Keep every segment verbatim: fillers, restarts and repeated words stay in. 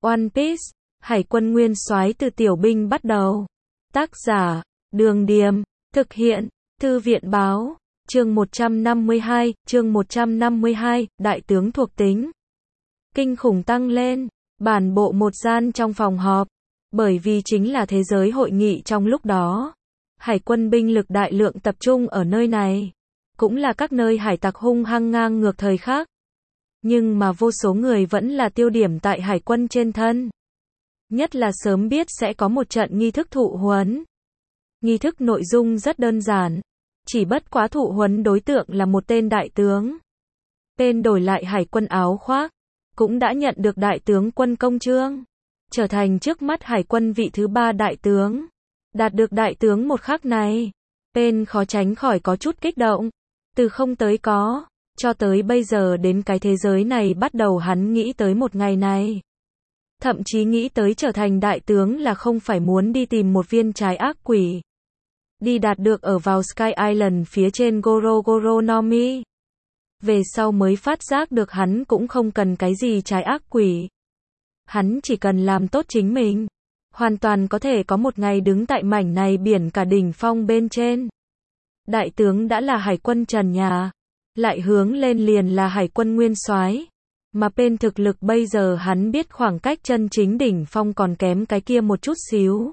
One Piece, Hải quân nguyên soái từ tiểu binh bắt đầu. Tác giả, Đường Điềm, thực hiện, Thư viện Báo, chương một trăm năm mươi hai, chương một trăm năm mươi hai, đại tướng thuộc tính. Kinh khủng tăng lên, bản bộ một gian trong phòng họp, bởi vì chính là thế giới hội nghị trong lúc đó. Hải quân binh lực đại lượng tập trung ở nơi này, cũng là các nơi hải tặc hung hăng ngang ngược thời khác. Nhưng mà vô số người vẫn là tiêu điểm tại hải quân trên thân. Nhất là sớm biết sẽ có một trận nghi thức thụ huấn. Nghi thức nội dung rất đơn giản, chỉ bất quá thụ huấn đối tượng là một tên đại tướng. Tên đổi lại hải quân áo khoác, cũng đã nhận được đại tướng quân công chương, trở thành trước mắt hải quân vị thứ ba đại tướng. Đạt được đại tướng một khắc này, Pen khó tránh khỏi có chút kích động. Từ không tới có, cho tới bây giờ đến cái thế giới này bắt đầu hắn nghĩ tới một ngày này. Thậm chí nghĩ tới trở thành đại tướng là không phải muốn đi tìm một viên trái ác quỷ. Đi đạt được ở vào Sky Island phía trên Goro Goro no Mi. Về sau mới phát giác được hắn cũng không cần cái gì trái ác quỷ. Hắn chỉ cần làm tốt chính mình. Hoàn toàn có thể có một ngày đứng tại mảnh này biển cả đỉnh phong bên trên. Đại tướng đã là hải quân trần nhà, lại hướng lên liền là hải quân nguyên soái. Mà bên thực lực bây giờ hắn biết khoảng cách chân chính đỉnh phong còn kém cái kia một chút xíu.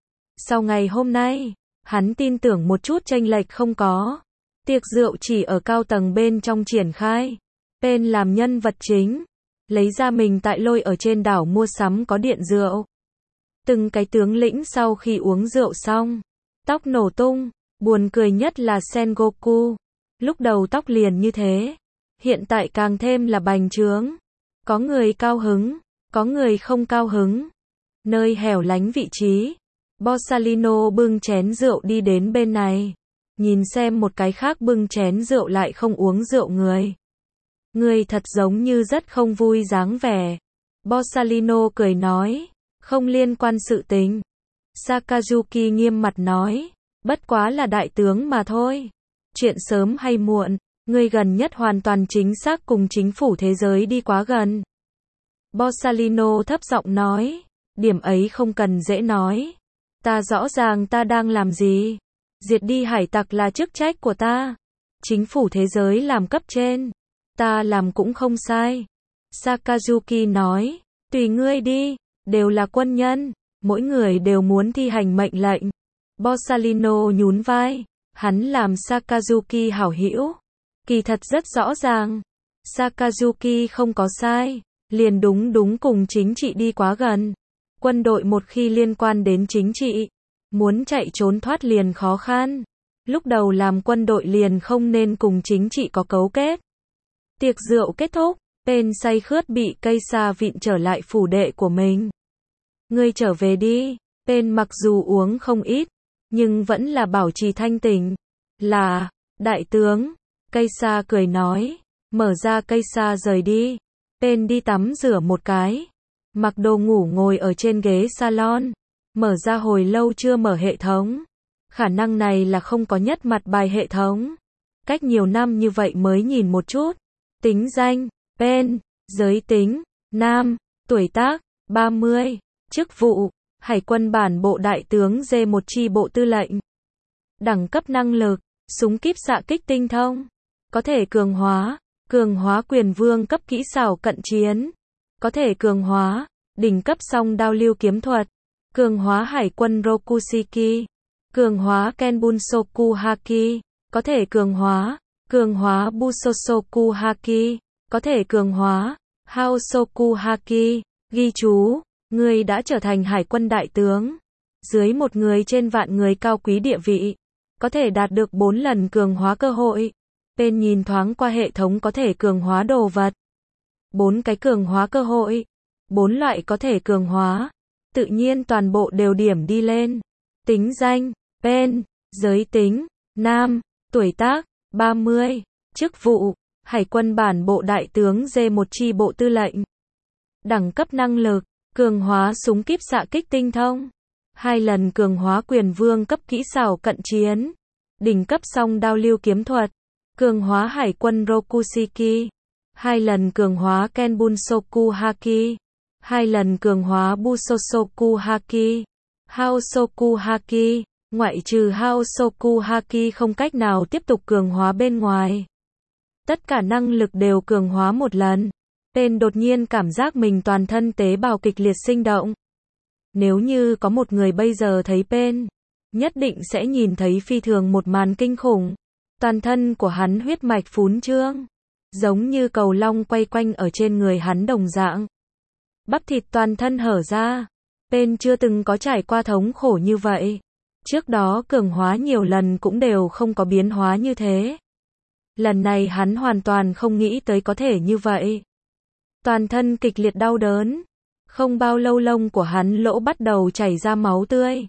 Sau ngày hôm nay, hắn tin tưởng một chút chênh lệch không có. Tiệc rượu chỉ ở cao tầng bên trong triển khai. Pen làm nhân vật chính, lấy ra mình tại lôi ở trên đảo mua sắm có điện rượu. Từng cái tướng lĩnh sau khi uống rượu xong, tóc nổ tung, buồn cười nhất là Sengoku. Lúc đầu tóc liền như thế, hiện tại càng thêm là bành trướng. Có người cao hứng, có người không cao hứng. Nơi hẻo lánh vị trí, Borsalino bưng chén rượu đi đến bên này, nhìn xem một cái khác bưng chén rượu lại không uống rượu người. Người thật giống như rất không vui dáng vẻ. Borsalino cười nói, không liên quan sự tình. Sakazuki nghiêm mặt nói, bất quá là đại tướng mà thôi. Chuyện sớm hay muộn, ngươi gần nhất hoàn toàn chính xác cùng chính phủ thế giới đi quá gần. Borsalino thấp giọng nói, điểm ấy không cần dễ nói. Ta rõ ràng ta đang làm gì. Diệt đi hải tặc là chức trách của ta. Chính phủ thế giới làm cấp trên. Ta làm cũng không sai. Sakazuki nói, tùy ngươi đi, đều là quân nhân, mỗi người đều muốn thi hành mệnh lệnh. Borsalino nhún vai, hắn làm Sakazuki hảo hữu. Kỳ thật rất rõ ràng, Sakazuki không có sai, liền đúng đúng cùng chính trị đi quá gần. Quân đội một khi liên quan đến chính trị, muốn chạy trốn thoát liền khó khăn. Lúc đầu làm quân đội liền không nên cùng chính trị có cấu kết. Tiệc rượu kết thúc, Pen say khướt bị cây sa vịn trở lại phủ đệ của mình. Ngươi trở về đi. Pen mặc dù uống không ít, nhưng vẫn là bảo trì thanh tỉnh. Là, đại tướng. Cây sa cười nói, mở ra cây sa rời đi. Pen đi tắm rửa một cái, mặc đồ ngủ ngồi ở trên ghế salon, mở ra hồi lâu chưa mở hệ thống. Khả năng này là không có nhất mặt bài hệ thống. Cách nhiều năm như vậy mới nhìn một chút. Tính danh, Pen, giới tính, nam, tuổi tác, ba mươi, chức vụ, hải quân bản bộ đại tướng D một chi bộ tư lệnh. Đẳng cấp năng lực, súng kíp xạ kích tinh thông. Có thể cường hóa, cường hóa quyền vương cấp kỹ xảo cận chiến. Có thể cường hóa, đỉnh cấp song đao lưu kiếm thuật. Cường hóa hải quân Rokushiki. Cường hóa Kenbunsoku Haki. Có thể cường hóa, cường hóa Busosoku Haki. Có thể cường hóa, Haosoku Haki. Ghi chú, ngươi đã trở thành hải quân đại tướng. Dưới một người trên vạn người cao quý địa vị. Có thể đạt được bốn lần cường hóa cơ hội. Pen nhìn thoáng qua hệ thống có thể cường hóa đồ vật. Bốn cái cường hóa cơ hội. Bốn loại có thể cường hóa. Tự nhiên toàn bộ đều điểm đi lên. Tính danh, Pen, giới tính, nam, tuổi tác, ba mươi, chức vụ, hải quân bản bộ đại tướng D một chi bộ tư lệnh. Đẳng cấp năng lực, cường hóa súng kíp xạ kích tinh thông. Hai lần cường hóa quyền vương cấp kỹ xảo cận chiến. Đỉnh cấp song đao lưu kiếm thuật. Cường hóa hải quân Rokushiki. Hai lần cường hóa Kenbunsoku Haki. hai lần cường hóa Busosoku Haki. Haosoku Haki, ngoại trừ Haosoku Haki không cách nào tiếp tục cường hóa bên ngoài. Tất cả năng lực đều cường hóa một lần. Tên đột nhiên cảm giác mình toàn thân tế bào kịch liệt sinh động. Nếu như có một người bây giờ thấy Pen, nhất định sẽ nhìn thấy phi thường một màn kinh khủng. Toàn thân của hắn huyết mạch phún trương, giống như cầu long quay quanh ở trên người hắn đồng dạng. Bắp thịt toàn thân hở ra. Pen chưa từng có trải qua thống khổ như vậy. Trước đó cường hóa nhiều lần cũng đều không có biến hóa như thế. Lần này hắn hoàn toàn không nghĩ tới có thể như vậy. Toàn thân kịch liệt đau đớn. Không bao lâu lông của hắn lỗ bắt đầu chảy ra máu tươi.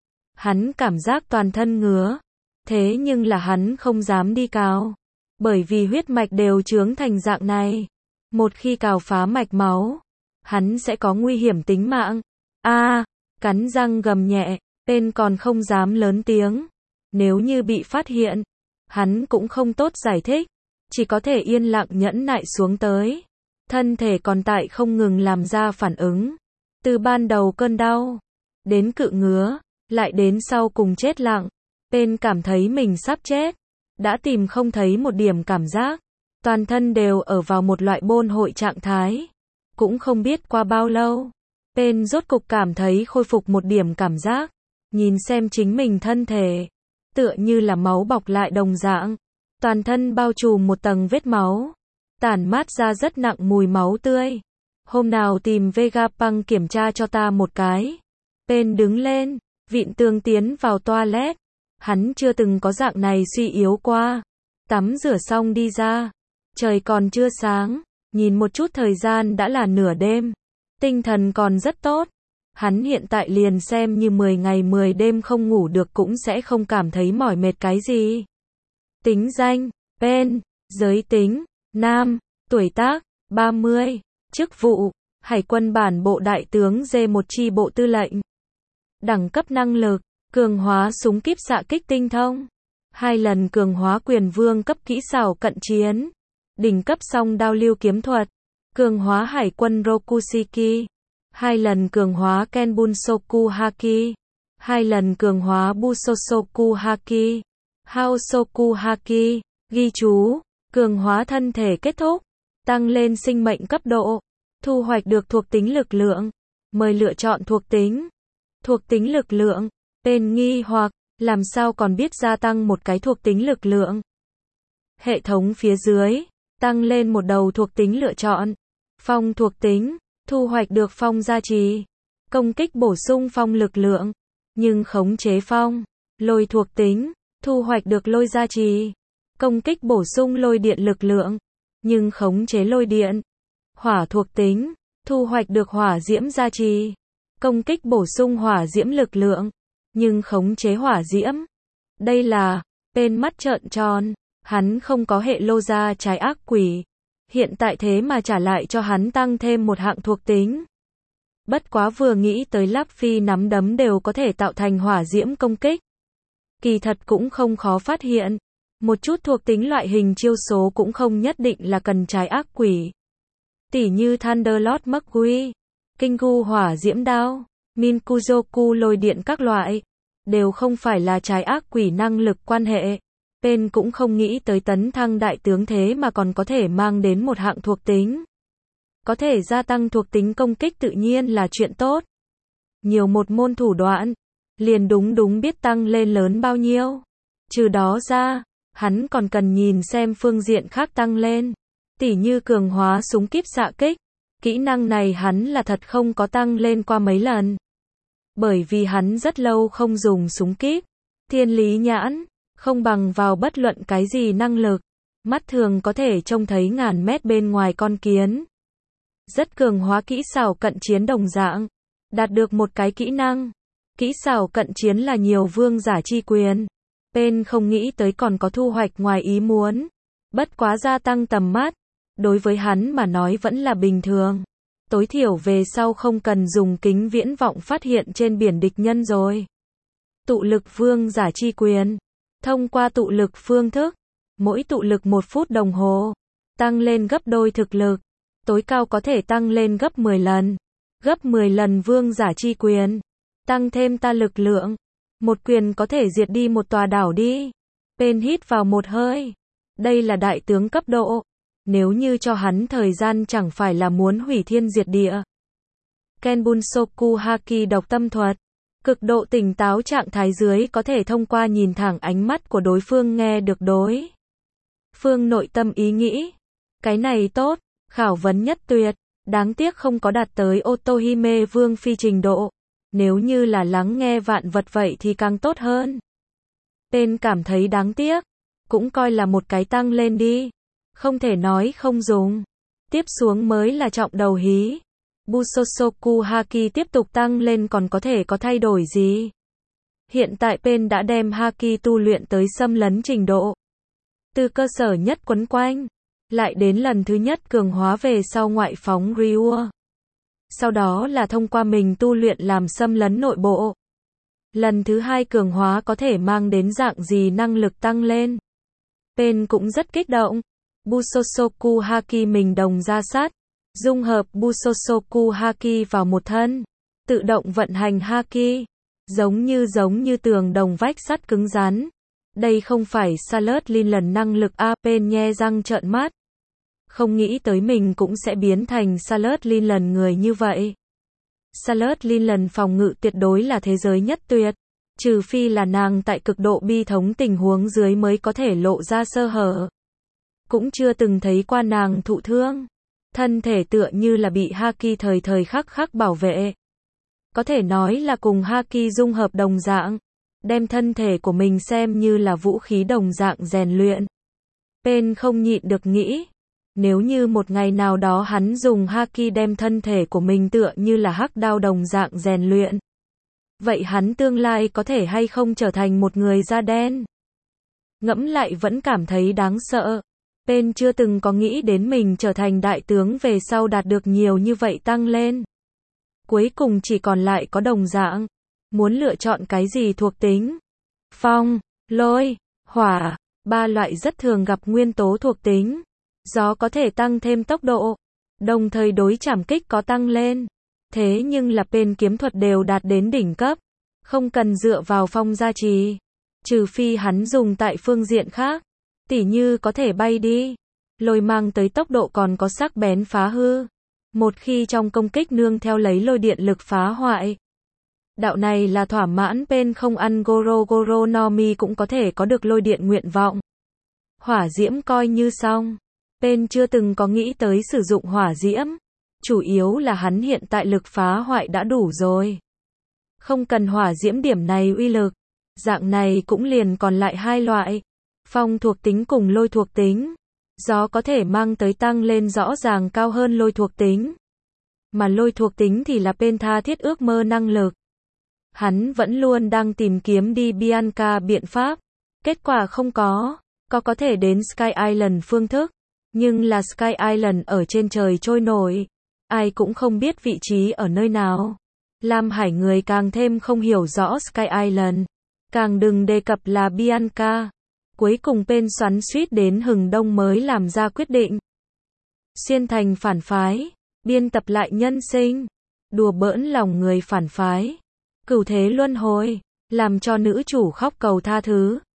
Hắn cảm giác toàn thân ngứa. Thế nhưng là hắn không dám đi cào. Bởi vì huyết mạch đều chướng thành dạng này. Một khi cào phá mạch máu, hắn sẽ có nguy hiểm tính mạng. A, à, cắn răng gầm nhẹ, Pen còn không dám lớn tiếng. Nếu như bị phát hiện, hắn cũng không tốt giải thích. Chỉ có thể yên lặng nhẫn nại xuống tới. Thân thể còn tại không ngừng làm ra phản ứng. Từ ban đầu cơn đau, đến cự ngứa, lại đến sau cùng chết lặng. Pen cảm thấy mình sắp chết. Đã tìm không thấy một điểm cảm giác. Toàn thân đều ở vào một loại bôn hội trạng thái. Cũng không biết qua bao lâu. Pen rốt cục cảm thấy khôi phục một điểm cảm giác. Nhìn xem chính mình thân thể. Tựa như là máu bọc lại đồng dạng. Toàn thân bao trùm một tầng vết máu. Tản mát ra rất nặng mùi máu tươi. Hôm nào tìm Vegapunk kiểm tra cho ta một cái. Pen đứng lên, vịn tường tiến vào toilet. Hắn chưa từng có dạng này suy yếu qua. Tắm rửa xong đi ra. Trời còn chưa sáng. Nhìn một chút thời gian đã là nửa đêm. Tinh thần còn rất tốt. Hắn hiện tại liền xem như mười ngày mười đêm không ngủ được cũng sẽ không cảm thấy mỏi mệt cái gì. Tính danh, Pen, giới tính, nam, tuổi tác, ba mươi, chức vụ, Hải quân bản bộ đại tướng D một chi bộ tư lệnh. Đẳng cấp năng lực, cường hóa súng kíp xạ kích tinh thông. Hai lần cường hóa quyền vương cấp kỹ xảo cận chiến. Đỉnh cấp song đao lưu kiếm thuật. Cường hóa hải quân Rokushiki. Hai lần cường hóa Kenbunsoku Haki. Hai lần cường hóa Busosoku Haki. Haosoku Haki. Ghi chú. Cường hóa thân thể kết thúc. Tăng lên sinh mệnh cấp độ. Thu hoạch được thuộc tính lực lượng. Mời lựa chọn thuộc tính. Thuộc tính lực lượng. Pen nghi hoặc, làm sao còn biết gia tăng một cái thuộc tính lực lượng. Hệ thống phía dưới. Tăng lên một đầu thuộc tính lựa chọn. Phong thuộc tính. Thu hoạch được phong gia trì. Công kích bổ sung phong lực lượng. Nhưng khống chế phong. Lôi thuộc tính. Thu hoạch được lôi gia trì. Công kích bổ sung lôi điện lực lượng. Nhưng khống chế lôi điện. Hỏa thuộc tính. Thu hoạch được hỏa diễm gia trì. Công kích bổ sung hỏa diễm lực lượng. Nhưng khống chế hỏa diễm. Đây là, Pen mắt trợn tròn. Hắn không có hệ lô gia trái ác quỷ. Hiện tại thế mà trả lại cho hắn tăng thêm một hạng thuộc tính. Bất quá vừa nghĩ tới Luffy nắm đấm đều có thể tạo thành hỏa diễm công kích. Kỳ thật cũng không khó phát hiện. Một chút thuộc tính loại hình chiêu số cũng không nhất định là cần trái ác quỷ. Tỉ như Thunderlord McQueen, Kingu hỏa diễm đao, Minkujoku lôi điện các loại. Đều không phải là trái ác quỷ năng lực quan hệ. Pen cũng không nghĩ tới tấn thăng đại tướng thế mà còn có thể mang đến một hạng thuộc tính. Có thể gia tăng thuộc tính công kích tự nhiên là chuyện tốt. Nhiều một môn thủ đoạn, liền đúng đúng biết tăng lên lớn bao nhiêu. Trừ đó ra, hắn còn cần nhìn xem phương diện khác tăng lên. Tỉ như cường hóa súng kíp xạ kích. Kỹ năng này hắn là thật không có tăng lên qua mấy lần. Bởi vì hắn rất lâu không dùng súng kíp. Thiên lý nhãn. Không bằng vào bất luận cái gì năng lực. Mắt thường có thể trông thấy ngàn mét bên ngoài con kiến. Rất cường hóa kỹ xảo cận chiến đồng dạng. Đạt được một cái kỹ năng. Kỹ xảo cận chiến là nhiều vương giả chi quyền. Pen không nghĩ tới còn có thu hoạch ngoài ý muốn. Bất quá gia tăng tầm mắt. Đối với hắn mà nói vẫn là bình thường. Tối thiểu về sau không cần dùng kính viễn vọng phát hiện trên biển địch nhân rồi. Tụ lực vương giả chi quyền. Thông qua tụ lực phương thức, mỗi tụ lực một phút đồng hồ, tăng lên gấp đôi thực lực, tối cao có thể tăng lên gấp mười lần. Gấp mười lần vương giả chi quyền. Tăng thêm ta lực lượng. Một quyền có thể diệt đi một tòa đảo đi. Pain hít vào một hơi. Đây là đại tướng cấp độ. Nếu như cho hắn thời gian chẳng phải là muốn hủy thiên diệt địa. Kenbunsoku Haki độc tâm thuật. Cực độ tỉnh táo trạng thái dưới có thể thông qua nhìn thẳng ánh mắt của đối phương nghe được đối phương nội tâm ý nghĩ. Cái này tốt, khảo vấn nhất tuyệt, đáng tiếc không có đạt tới Otohime Vương Phi trình độ. Nếu như là lắng nghe vạn vật vậy thì càng tốt hơn. Tên cảm thấy đáng tiếc, cũng coi là một cái tăng lên đi. Không thể nói không dùng. Tiếp xuống mới là trọng đầu hí. Busosoku Haki tiếp tục tăng lên còn có thể có thay đổi gì? Hiện tại Pain đã đem Haki tu luyện tới xâm lấn trình độ. Từ cơ sở nhất quấn quanh, lại đến lần thứ nhất cường hóa về sau ngoại phóng Ryua. Sau đó là thông qua mình tu luyện làm xâm lấn nội bộ. Lần thứ hai cường hóa có thể mang đến dạng gì năng lực tăng lên. Pain cũng rất kích động. Busosoku Haki mình đồng ra sát. Dung hợp Busosoku Haki vào một thân. Tự động vận hành Haki. Giống như giống như tường đồng vách sắt cứng rắn. Đây không phải Salad Lin lần năng lực A. Pain nhe răng trợn mắt. Không nghĩ tới mình cũng sẽ biến thành Salad Lin lần người như vậy. Salad Lin lần phòng ngự tuyệt đối là thế giới nhất tuyệt. Trừ phi là nàng tại cực độ bi thống tình huống dưới mới có thể lộ ra sơ hở. Cũng chưa từng thấy qua nàng thụ thương. Thân thể tựa như là bị Haki thời thời khắc khắc bảo vệ. Có thể nói là cùng Haki dung hợp đồng dạng. Đem thân thể của mình xem như là vũ khí đồng dạng rèn luyện. Pain không nhịn được nghĩ. Nếu như một ngày nào đó hắn dùng Haki đem thân thể của mình tựa như là hắc đao đồng dạng rèn luyện. Vậy hắn tương lai có thể hay không trở thành một người da đen? Ngẫm lại vẫn cảm thấy đáng sợ. Pain chưa từng có nghĩ đến mình trở thành đại tướng về sau đạt được nhiều như vậy tăng lên. Cuối cùng chỉ còn lại có đồng dạng. Muốn lựa chọn cái gì thuộc tính? Phong, lôi, hỏa, ba loại rất thường gặp nguyên tố thuộc tính. Gió có thể tăng thêm tốc độ, đồng thời đối trảm kích có tăng lên. Thế nhưng là Pain kiếm thuật đều đạt đến đỉnh cấp, không cần dựa vào phong gia trì. Trừ phi hắn dùng tại phương diện khác, tỉ như có thể bay đi, lôi mang tới tốc độ còn có sắc bén phá hư. Một khi trong công kích nương theo lấy lôi điện lực phá hoại. Đạo này là thỏa mãn Pain không ăn Goro Goro no Mi cũng có thể có được lôi điện nguyện vọng. Hỏa diễm coi như xong. Pain chưa từng có nghĩ tới sử dụng hỏa diễm. Chủ yếu là hắn hiện tại lực phá hoại đã đủ rồi. Không cần hỏa diễm điểm này uy lực. Dạng này cũng liền còn lại hai loại. Phong thuộc tính cùng lôi thuộc tính. Gió có thể mang tới tăng lên rõ ràng cao hơn lôi thuộc tính. Mà lôi thuộc tính thì là Pain tha thiết ước mơ năng lực. Hắn vẫn luôn đang tìm kiếm đi Bianca biện pháp. Kết quả không có. Có có thể đến Sky Island phương thức. Nhưng là Sky Island ở trên trời trôi nổi. Ai cũng không biết vị trí ở nơi nào. Lam Hải người càng thêm không hiểu rõ Sky Island. Càng đừng đề cập là Bianca. Cuối cùng Pain xoắn suýt đến hừng đông mới làm ra quyết định. Xuyên thành phản phái. Biên tập lại nhân sinh. Đùa bỡn lòng người phản phái. Cửu thế luân hồi. Làm cho nữ chủ khóc cầu tha thứ.